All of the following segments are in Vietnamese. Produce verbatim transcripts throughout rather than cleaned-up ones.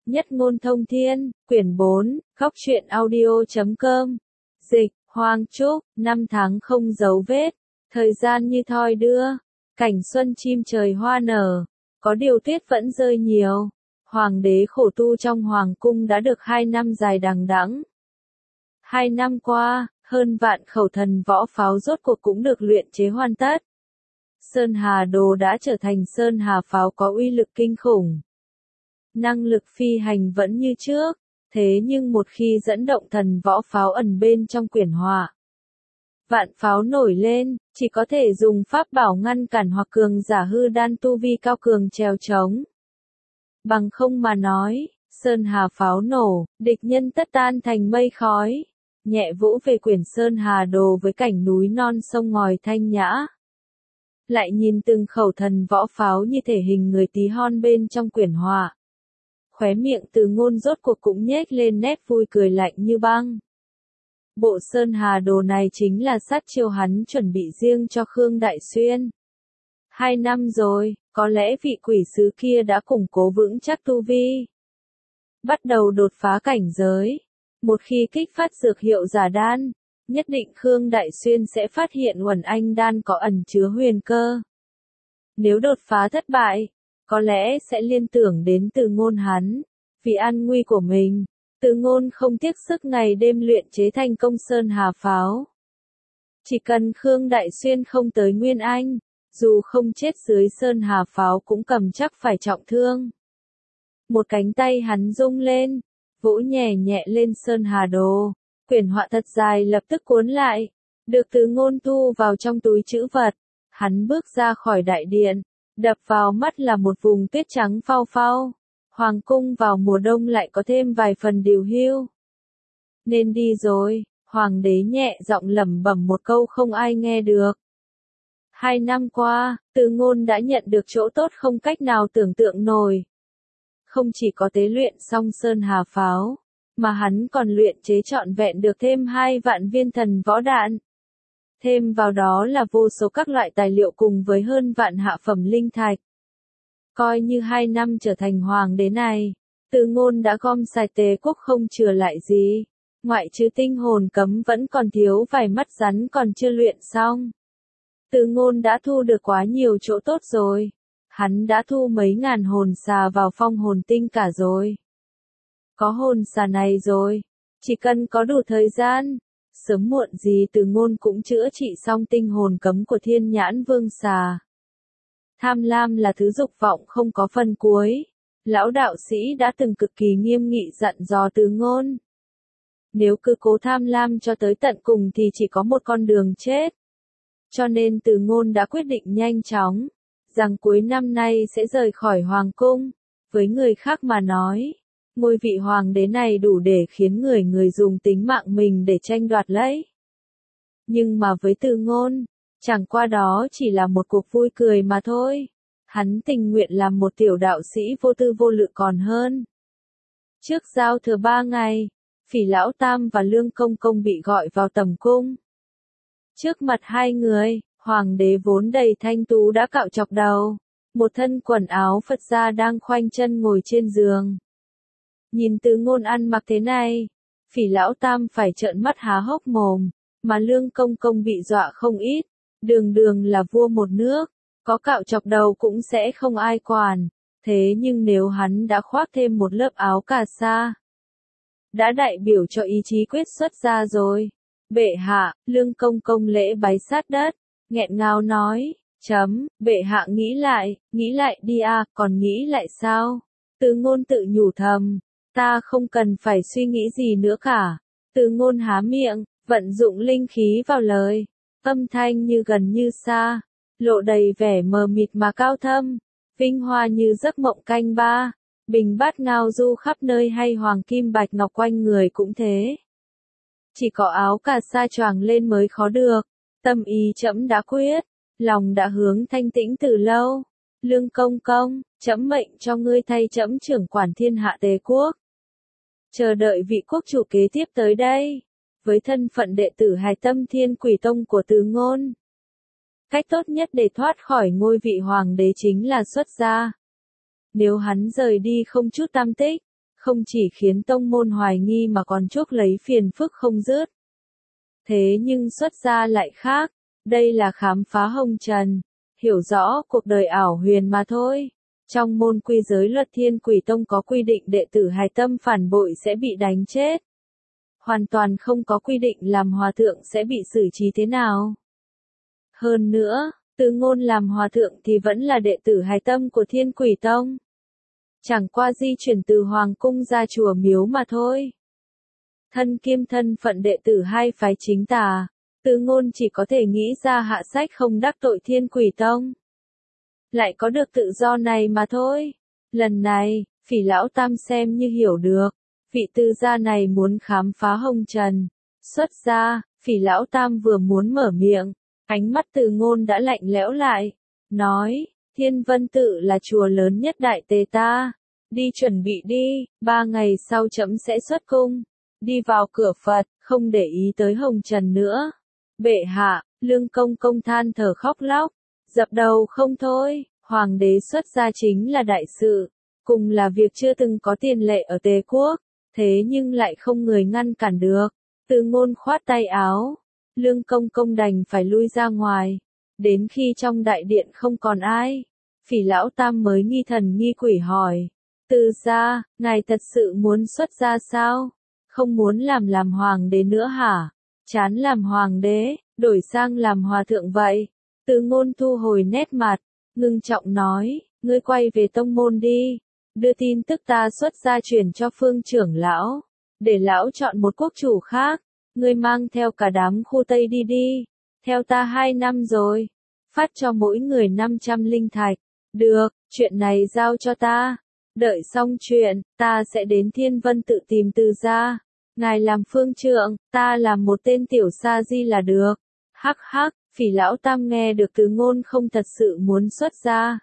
Nhất ngôn thông thiên, quyển bốn, góc truyện audio chấm com. Dịch, Hoang Trúc, năm tháng không dấu vết, thời gian như thoi đưa, cảnh xuân chim trời hoa nở, có điều tuyết vẫn rơi nhiều. Hoàng đế khổ tu trong hoàng cung đã được hai năm dài đằng đẵng. Hai năm qua, hơn vạn khẩu thần võ pháo rốt cuộc cũng được luyện chế hoàn tất. Sơn Hà Đồ đã trở thành Sơn Hà pháo có uy lực kinh khủng. Năng lực phi hành vẫn như trước, thế nhưng một khi dẫn động thần võ pháo ẩn bên trong quyển họa, vạn pháo nổi lên, chỉ có thể dùng pháp bảo ngăn cản hoặc cường giả hư đan tu vi cao cường trèo trống. Bằng không mà nói, Sơn Hà pháo nổ, địch nhân tất tan thành mây khói. Nhẹ vũ về quyển Sơn Hà Đồ với cảnh núi non sông ngòi thanh nhã. Lại nhìn từng khẩu thần võ pháo như thể hình người tí hon bên trong quyển họa. Khóe miệng Từ Ngôn rốt cuộc cũng nhếch lên nét vui cười lạnh như băng. Bộ Sơn Hà Đồ này chính là sát chiêu hắn chuẩn bị riêng cho Khương Đại Xuyên. Hai năm rồi, có lẽ vị quỷ sứ kia đã củng cố vững chắc tu vi. Bắt đầu đột phá cảnh giới. Một khi kích phát dược hiệu giả đan, nhất định Khương Đại Xuyên sẽ phát hiện Uẩn Anh đan có ẩn chứa huyền cơ. Nếu đột phá thất bại, có lẽ sẽ liên tưởng đến Từ Ngôn hắn. Vì an nguy của mình, Từ Ngôn không tiếc sức ngày đêm luyện chế thành công Sơn Hà pháo. Chỉ cần Khương Đại Xuyên không tới Nguyên Anh, dù không chết dưới Sơn Hà pháo cũng cầm chắc phải trọng thương. Một cánh tay hắn rung lên, vỗ nhẹ nhẹ lên Sơn Hà Đồ, quyển họa thật dài lập tức cuốn lại, được Từ Ngôn thu vào trong túi trữ vật. Hắn bước ra khỏi đại điện, đập vào mắt là một vùng tuyết trắng phau phau. Hoàng cung vào mùa đông lại có thêm vài phần điều hưu. Nên đi rồi, hoàng đế nhẹ giọng lẩm bẩm một câu không ai nghe được. Hai năm qua, Từ Ngôn đã nhận được chỗ tốt không cách nào tưởng tượng nổi. Không chỉ có tế luyện xong Sơn Hà pháo, mà hắn còn luyện chế trọn vẹn được thêm hai vạn viên thần võ đạn. Thêm vào đó là vô số các loại tài liệu cùng với hơn vạn hạ phẩm linh thạch. Coi như hai năm trở thành hoàng đế này, Từ Ngôn đã gom xài Tề quốc không chừa lại gì. Ngoại trừ tinh hồn cấm vẫn còn thiếu vài mắt rắn còn chưa luyện xong. Từ Ngôn đã thu được quá nhiều chỗ tốt rồi. Hắn đã thu mấy ngàn hồn xà vào phong hồn tinh cả rồi. Có hồn xà này rồi, chỉ cần có đủ thời gian, sớm muộn gì Từ Ngôn cũng chữa trị xong tinh hồn cấm của Thiên Nhãn Vương xà. Tham lam là thứ dục vọng không có phần cuối. Lão đạo sĩ đã từng cực kỳ nghiêm nghị dặn dò Từ Ngôn. Nếu cứ cố tham lam cho tới tận cùng thì chỉ có một con đường chết. Cho nên Từ Ngôn đã quyết định nhanh chóng, rằng cuối năm nay sẽ rời khỏi hoàng cung. Với người khác mà nói, ngôi vị hoàng đế này đủ để khiến người người dùng tính mạng mình để tranh đoạt lấy. Nhưng mà với Từ Ngôn, chẳng qua đó chỉ là một cuộc vui cười mà thôi. Hắn tình nguyện làm một tiểu đạo sĩ vô tư vô lự còn hơn. Trước giao thừa ba ngày, Phỉ Lão Tam và Lương Công Công bị gọi vào tầm cung. Trước mặt hai người, hoàng đế vốn đầy thanh tú đã cạo chọc đầu, một thân quần áo Phật gia đang khoanh chân ngồi trên giường. Nhìn Từ Ngôn ăn mặc thế này, Phỉ Lão Tam phải trợn mắt há hốc mồm, mà Lương Công Công bị dọa không ít, đường đường là vua một nước, có cạo chọc đầu cũng sẽ không ai quản, thế nhưng nếu hắn đã khoác thêm một lớp áo cà sa, đã đại biểu cho ý chí quyết xuất ra rồi. Bệ hạ, Lương Công Công lễ bái sát đất, nghẹn ngào nói, chấm, bệ hạ nghĩ lại, nghĩ lại đi à, còn nghĩ lại sao? Từ Ngôn tự nhủ thầm, ta không cần phải suy nghĩ gì nữa cả. Từ Ngôn há miệng, vận dụng linh khí vào lời, âm thanh như gần như xa, lộ đầy vẻ mờ mịt mà cao thâm, vinh hoa như giấc mộng canh ba, bình bát ngao du khắp nơi hay hoàng kim bạch ngọc quanh người cũng thế. Chỉ có áo cà sa choàng lên mới khó được, tâm ý trẫm đã quyết, lòng đã hướng thanh tĩnh từ lâu. Lương Công Công, trẫm mệnh cho ngươi thay trẫm trưởng quản thiên hạ Tề quốc. Chờ đợi vị quốc chủ kế tiếp tới đây, với thân phận đệ tử hài tâm Thiên Quỷ Tông của Từ Ngôn. Cách tốt nhất để thoát khỏi ngôi vị hoàng đế chính là xuất gia. Nếu hắn rời đi không chút tăm tích, không chỉ khiến tông môn hoài nghi mà còn chuốc lấy phiền phức không dứt. Thế nhưng xuất gia lại khác, đây là khám phá hồng trần, hiểu rõ cuộc đời ảo huyền mà thôi. Trong môn quy giới luật Thiên Quỷ Tông có quy định đệ tử hài tâm phản bội sẽ bị đánh chết. Hoàn toàn không có quy định làm hòa thượng sẽ bị xử trí thế nào. Hơn nữa, Từ Ngôn làm hòa thượng thì vẫn là đệ tử hài tâm của Thiên Quỷ Tông. Chẳng qua di chuyển từ hoàng cung ra chùa miếu mà thôi. Thân kiêm thân phận đệ tử hai phái chính tà, Từ Ngôn chỉ có thể nghĩ ra hạ sách không đắc tội Thiên Quỷ Tông. Lại có được tự do này mà thôi. Lần này, Phỉ Lão Tam xem như hiểu được, vị tư gia này muốn khám phá hồng trần. Xuất gia, Phỉ Lão Tam vừa muốn mở miệng, ánh mắt Từ Ngôn đã lạnh lẽo lại, nói, Thiên Vân Tự là chùa lớn nhất Đại Tề ta, đi chuẩn bị đi, ba ngày sau trẫm sẽ xuất cung, đi vào cửa Phật, không để ý tới hồng trần nữa. Bệ hạ, Lương Công Công than thở khóc lóc, dập đầu không thôi, hoàng đế xuất gia chính là đại sự, cùng là việc chưa từng có tiền lệ ở Tề quốc, thế nhưng lại không người ngăn cản được. Từ Ngôn khoát tay áo, Lương Công Công đành phải lui ra ngoài, đến khi trong đại điện không còn ai, Phỉ Lão Tam mới nghi thần nghi quỷ hỏi, Từ gia, ngài thật sự muốn xuất gia sao? Không muốn làm làm hoàng đế nữa hả? Chán làm hoàng đế, đổi sang làm hòa thượng vậy. Từ Ngôn thu hồi nét mặt, ngưng trọng nói, ngươi quay về tông môn đi, đưa tin tức ta xuất gia truyền cho Phương trưởng lão, để lão chọn một quốc chủ khác, ngươi mang theo cả đám khu Tây đi đi, theo ta hai năm rồi, phát cho mỗi người năm trăm linh thạch, được, chuyện này giao cho ta, đợi xong chuyện, ta sẽ đến Thiên Vân Tự tìm Từ gia, ngài làm phương trượng, ta làm một tên tiểu sa di là được, hắc hắc. Phỉ Lão Tam nghe được Từ Ngôn không thật sự muốn xuất gia,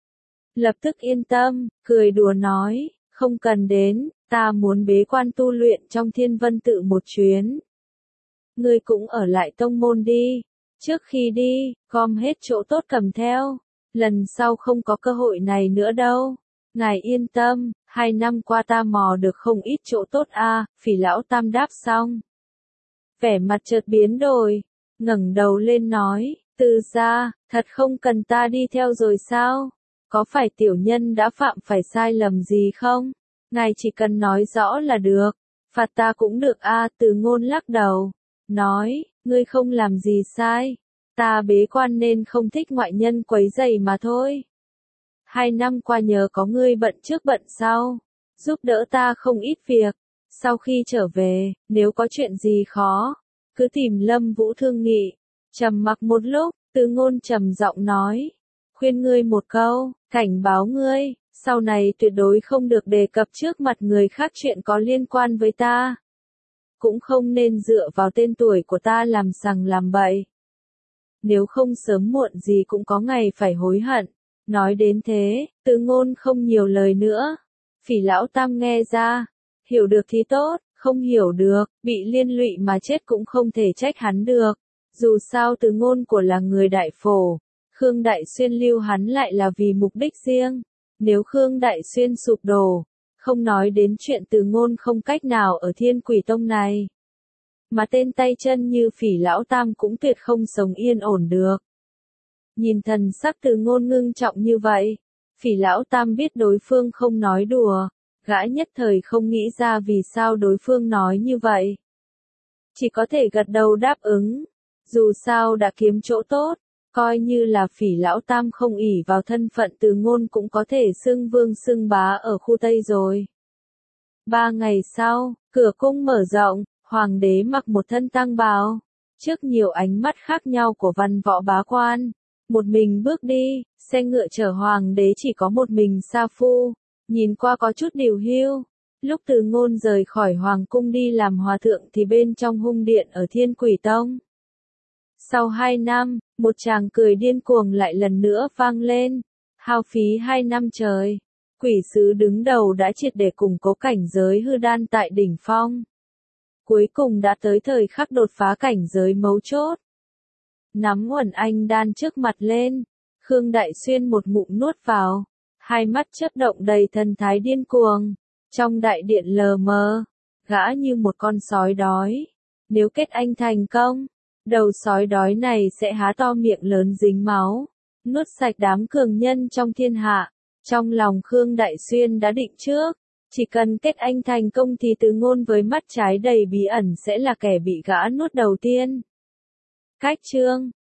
lập tức yên tâm, cười đùa nói, không cần đến, ta muốn bế quan tu luyện trong Thiên Vân Tự một chuyến. Ngươi cũng ở lại tông môn đi, trước khi đi, gom hết chỗ tốt cầm theo, lần sau không có cơ hội này nữa đâu. Ngài yên tâm, hai năm qua ta mò được không ít chỗ tốt a. À, Phỉ Lão Tam đáp xong, vẻ mặt chợt biến đổi, ngẩng đầu lên nói, Từ gia, thật không cần ta đi theo rồi sao? Có phải tiểu nhân đã phạm phải sai lầm gì không? Ngài chỉ cần nói rõ là được, phạt ta cũng được a. À, Từ Ngôn lắc đầu, nói, ngươi không làm gì sai, ta bế quan nên không thích ngoại nhân quấy rầy mà thôi. Hai năm qua nhờ có ngươi bận trước bận sau, giúp đỡ ta không ít việc, sau khi trở về, nếu có chuyện gì khó, cứ tìm Lâm Vũ thương nghị. Trầm mặc một lúc, Từ Ngôn trầm giọng nói, khuyên ngươi một câu, cảnh báo ngươi, sau này tuyệt đối không được đề cập trước mặt người khác chuyện có liên quan với ta. Cũng không nên dựa vào tên tuổi của ta làm sằng làm bậy. Nếu không sớm muộn gì cũng có ngày phải hối hận. Nói đến thế, Từ Ngôn không nhiều lời nữa. Phỉ Lão Tam nghe ra, hiểu được thì tốt, không hiểu được, bị liên lụy mà chết cũng không thể trách hắn được. Dù sao Từ Ngôn của là người Đại Phổ, Khương Đại Xuyên lưu hắn lại là vì mục đích riêng. Nếu Khương Đại Xuyên sụp đổ, không nói đến chuyện Từ Ngôn không cách nào ở Thiên Quỷ Tông này, mà tên tay chân như Phỉ Lão Tam cũng tuyệt không sống yên ổn được. Nhìn thần sắc Từ Ngôn ngưng trọng như vậy, Phỉ Lão Tam biết đối phương không nói đùa, gã nhất thời không nghĩ ra vì sao đối phương nói như vậy. Chỉ có thể gật đầu đáp ứng, dù sao đã kiếm chỗ tốt, coi như là Phỉ Lão Tam không ỷ vào thân phận Từ Ngôn cũng có thể xưng vương xưng bá ở khu Tây rồi. Ba ngày sau, cửa cung mở rộng, hoàng đế mặc một thân tang bào, trước nhiều ánh mắt khác nhau của văn võ bá quan. Một mình bước đi, xe ngựa chở hoàng đế chỉ có một mình sa phu, nhìn qua có chút điều hưu. Lúc Từ Ngôn rời khỏi hoàng cung đi làm hòa thượng thì bên trong hung điện ở Thiên Quỷ Tông. Sau hai năm, một tràng cười điên cuồng lại lần nữa vang lên, hao phí hai năm trời. Quỷ sứ đứng đầu đã triệt để củng cố cảnh giới hư đan tại đỉnh phong. Cuối cùng đã tới thời khắc đột phá cảnh giới mấu chốt. Nắm Uẩn Anh đan trước mặt lên, Khương Đại Xuyên một ngụm nuốt vào, hai mắt chớp động đầy thần thái điên cuồng, Trong đại điện lờ mờ, gã như một con sói đói. Nếu kết anh thành công, đầu sói đói này sẽ há to miệng lớn dính máu, nuốt sạch đám cường nhân trong thiên hạ. Trong lòng Khương Đại Xuyên đã định trước, chỉ cần kết anh thành công thì Từ Ngôn với mắt trái đầy bí ẩn sẽ là kẻ bị gã nuốt đầu tiên. Cách chương